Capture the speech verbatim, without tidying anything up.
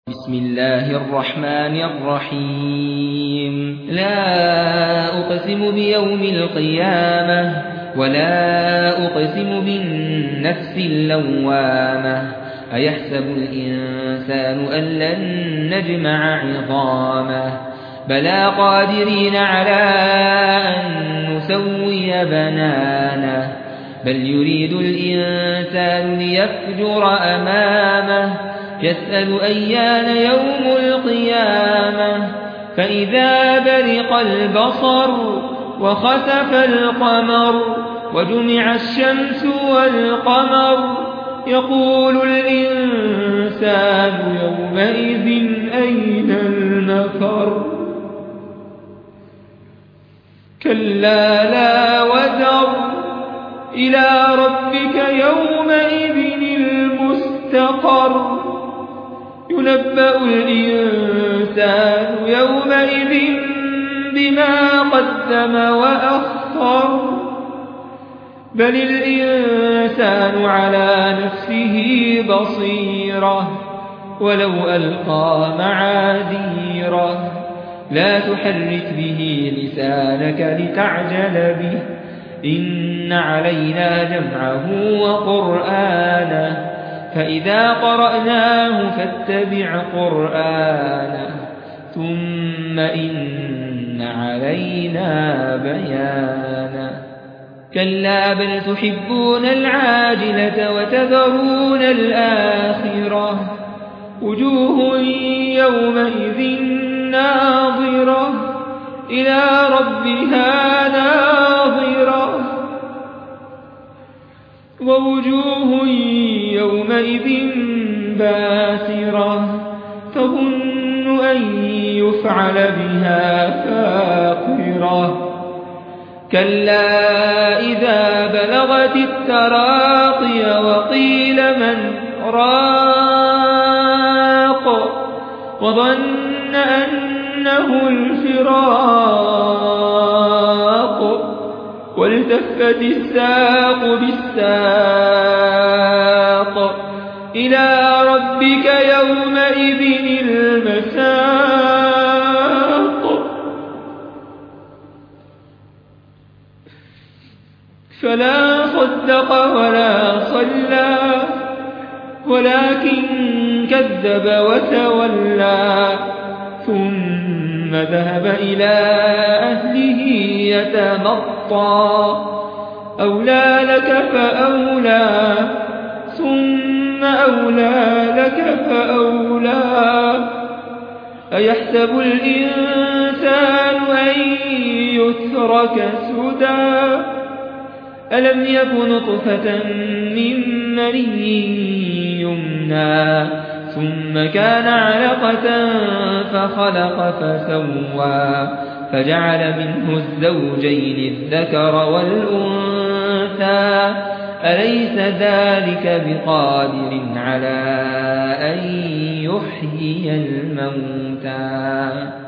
بسم الله الرحمن الرحيم لا أقسم بيوم القيامة ولا أقسم بالنفس اللوامة أيحسب الإنسان أن لن نجمع عظامه بلى قادرين على أن نسوي بنانه بل يريد الإنسان ليفجر أمامه يسأل أيان يوم القيامة فإذا برق البصر وخسف القمر وجمع الشمس والقمر يقول الإنسان يومئذ أين المفر كلا لا وزر إلى ربك يومئذ المستقر ينبأ الإنسان يومئذ بما قدم وأخر بل الإنسان على نفسه بصيرة ولو ألقى معاذيره لا تحرك به لسانك لتعجل به إن علينا جمعه وقرآنه فإذا قرأناه فاتبع قرآنه ثم إن علينا بيانه كلا بل تحبون العاجلة وتذرون الآخرة وجوه يومئذ ناظرة إلى ربها ناظرة ووجوه يومئذ باسرة تظن أن يفعل بها فاقرة كلا إذا بلغت التراقي وقيل من راق وظن أنه الفراق والتفت الساق بالساق إلى ربك يومئذ المساق فلا صدق ولا صلى ولكن كذب وتولى ثم ذهب إلى أهله يتمطى أولى لك فأولى ثم أولى لك فأولى أيحسب الإنسان أن يترك سدى ألم يك نطفة من مني يمنى ثم كان علقة فخلق فسوى فجعل منه الزوجين الذكر والأنثى أليس ذلك بقادر على أن يحيي الموتى